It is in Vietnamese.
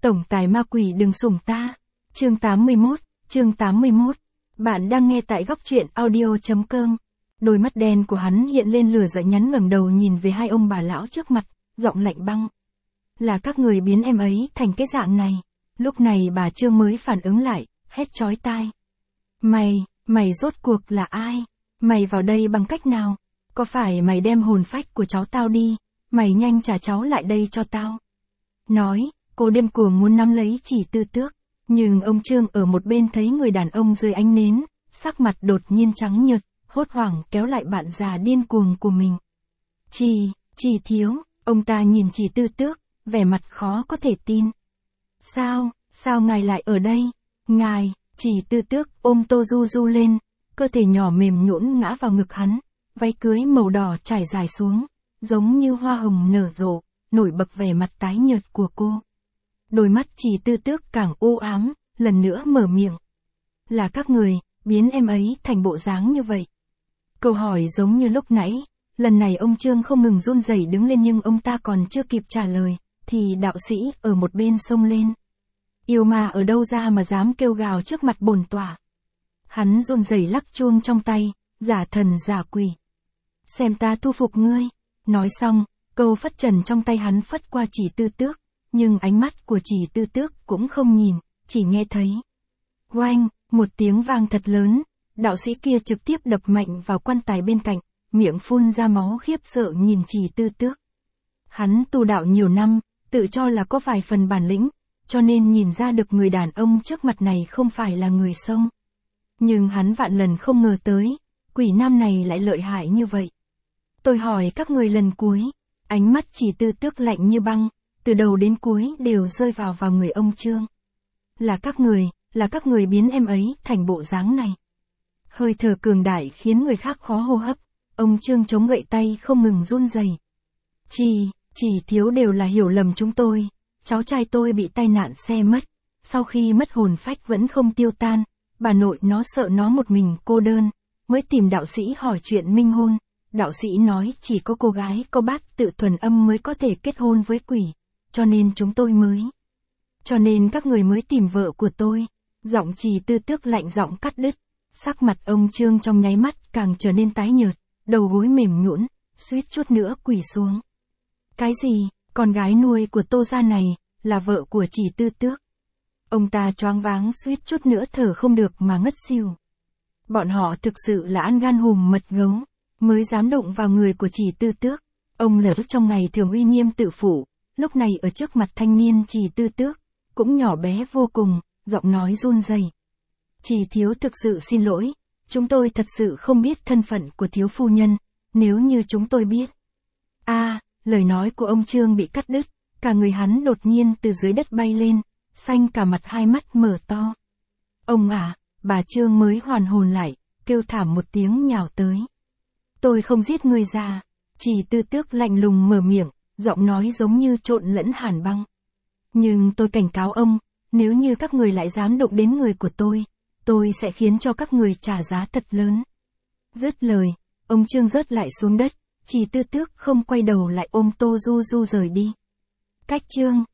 Tổng tài ma quỷ đừng sủng ta. Chương 81. Bạn đang nghe tại góc truyện audio.com. Đôi mắt đen của hắn hiện lên lửa giận, nhắn ngẩng đầu nhìn về hai ông bà lão trước mặt, giọng lạnh băng. Là các người biến em ấy thành cái dạng này. Lúc này bà Trương mới phản ứng lại, hét chói tai. Mày rốt cuộc là ai? Mày vào đây bằng cách nào? Có phải mày đem hồn phách của cháu tao đi? Mày nhanh trả cháu lại đây cho tao. Nói, cô điên cuồng muốn nắm lấy Chỉ Tư Tước. Nhưng ông Trương ở một bên thấy người đàn ông dưới ánh nến, sắc mặt đột nhiên trắng nhợt, hốt hoảng kéo lại bạn già điên cuồng của mình. Chỉ thiếu, ông ta nhìn Chỉ Tư Tước, vẻ mặt khó có thể tin. Sao ngài lại ở đây? Ngài, Chỉ Tư Tước ôm Tô Du Du lên, cơ thể nhỏ mềm nhũn ngã vào ngực hắn, váy cưới màu đỏ trải dài xuống, giống như hoa hồng nở rộ, nổi bật vẻ mặt tái nhợt của cô. Đôi mắt Chỉ Tư Tước càng u ám, lần nữa mở miệng. Là các người, biến em ấy thành bộ dáng như vậy. Câu hỏi giống như lúc nãy, lần này ông Trương không ngừng run rẩy đứng lên, nhưng ông ta còn chưa kịp trả lời, thì đạo sĩ ở một bên xông lên. Yêu ma ở đâu ra mà dám kêu gào trước mặt bổn tọa? Hắn run rẩy lắc chuông trong tay, giả thần giả quỷ. Xem ta thu phục ngươi. Nói xong, câu phất trần trong tay hắn phất qua Chỉ Tư Tước, nhưng ánh mắt của Chỉ Tư Tước cũng không nhìn, chỉ nghe thấy. Oanh, một tiếng vang thật lớn, đạo sĩ kia trực tiếp đập mạnh vào quan tài bên cạnh, miệng phun ra máu khiếp sợ nhìn Chỉ Tư Tước. Hắn tu đạo nhiều năm, tự cho là có vài phần bản lĩnh, cho nên nhìn ra được người đàn ông trước mặt này không phải là người Sông. Nhưng hắn vạn lần không ngờ tới, quỷ nam này lại lợi hại như vậy. Tôi hỏi các người lần cuối, ánh mắt Chỉ Tư Tước lạnh như băng, từ đầu đến cuối đều rơi vào người ông Trương. Là các người biến em ấy thành bộ dáng này. Hơi thở cường đại khiến người khác khó hô hấp, ông Trương chống gậy tay không ngừng run rẩy. Chỉ thiếu đều là hiểu lầm chúng tôi, cháu trai tôi bị tai nạn xe mất, sau khi mất hồn phách vẫn không tiêu tan, bà nội nó sợ nó một mình cô đơn, mới tìm đạo sĩ hỏi chuyện minh hôn. Đạo sĩ nói chỉ có cô gái có bát tự thuần âm mới có thể kết hôn với quỷ, cho nên các người mới tìm vợ của tôi. Giọng Chỉ Tư Tước lạnh giọng cắt đứt, sắc mặt ông Trương trong nháy mắt càng trở nên tái nhợt, đầu gối mềm nhũn, suýt chút nữa quỳ xuống. Cái gì, con gái nuôi của Tô gia này, là vợ của Chỉ Tư Tước? Ông ta choáng váng suýt chút nữa thở không được mà ngất xỉu. Bọn họ thực sự là ăn gan hùm mật gấu, mới dám đụng vào người của Chỉ Tư Tước. Ông Lở trong ngày thường uy nghiêm tự phụ, lúc này ở trước mặt thanh niên Chỉ Tư Tước, cũng nhỏ bé vô cùng, giọng nói run rẩy. Chỉ thiếu thực sự xin lỗi, chúng tôi thật sự không biết thân phận của thiếu phu nhân, nếu như chúng tôi biết. Lời nói của ông Trương bị cắt đứt, cả người hắn đột nhiên từ dưới đất bay lên, xanh cả mặt, hai mắt mở to. Ông bà Trương mới hoàn hồn lại, kêu thảm một tiếng nhào tới. Tôi không giết người già. Chỉ Tư Tước lạnh lùng mở miệng, giọng nói giống như trộn lẫn hàn băng. Nhưng tôi cảnh cáo ông, nếu như các người lại dám đụng đến người của tôi sẽ khiến cho các người trả giá thật lớn. Dứt lời, ông Trương rớt lại xuống đất, Chỉ Tư Tước không quay đầu lại ôm Tô Du Du rời đi. Cách Trương,